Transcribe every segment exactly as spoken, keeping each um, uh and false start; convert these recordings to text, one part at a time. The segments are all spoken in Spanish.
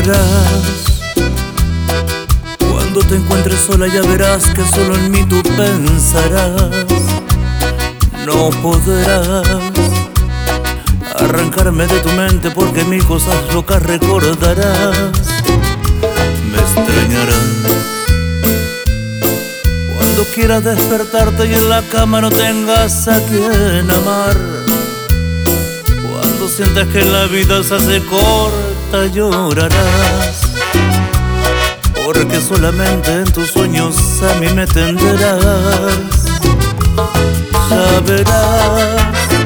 extrañarás. Cuando te encuentres sola ya verás que solo en mí tú pensarás. No podrás arrancarme de tu mente porque mil cosas locas recordarás. Me extrañarás cuando quieras despertarte y en la cama no tengas a quien amar. Cuando sientas que la vida se hace corta llorarás, porque solamente en tus sueños a mí me tendrás. Ya verás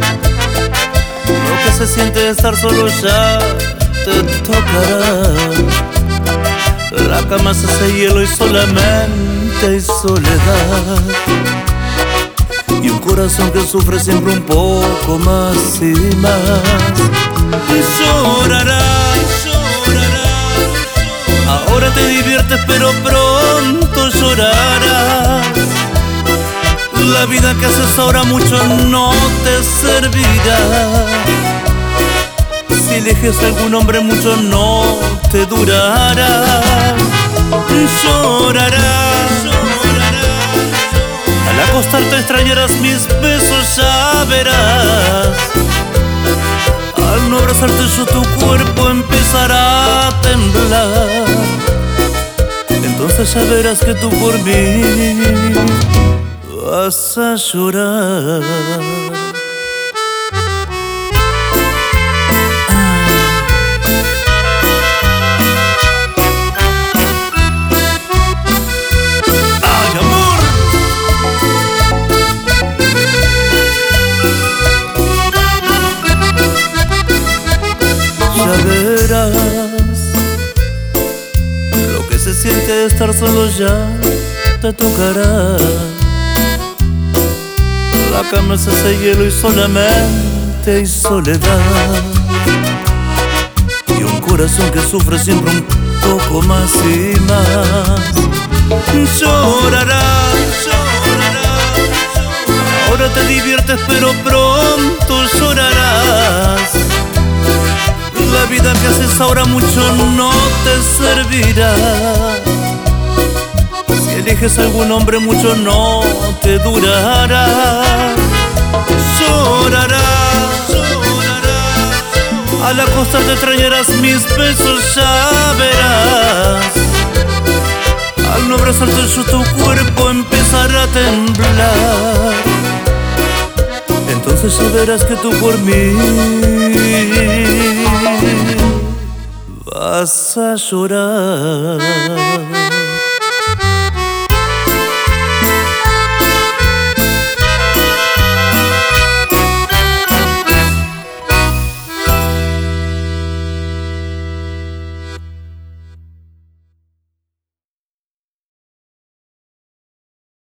lo que se siente estar solo, ya te tocará. La cama se hace hielo y solamente hay soledad, y un corazón que sufre siempre un poco más y más. Y llorarás, llorarás. Ahora te diviertes pero pronto llorarás. La vida que haces ahora mucho no te servirá. Si eliges a algún hombre mucho no te durará. Llorarás, llorarás. Al acostarte extrañarás mis besos, ya verás. Al no abrazarte yo tu cuerpo empezará a temblar. Entonces ya verás que tú por mí vas a llorar. Ya verás lo que se siente estar solo, ya te tocará. La cama se hace hielo y solamente hay soledad, y un corazón que sufre siempre un poco más y más. Llorarás, llorarás. Ahora te diviertes pero pronto llorarás. La vida que haces ahora mucho no te servirá. Si eliges a algún hombre mucho no te durará. Llorarás, llorarás. Al acostarte extrañarás mis besos, ya verás. Al no abrazarte yo tu cuerpo empezará a temblar. Entonces ya verás que tú por mí vas a llorar.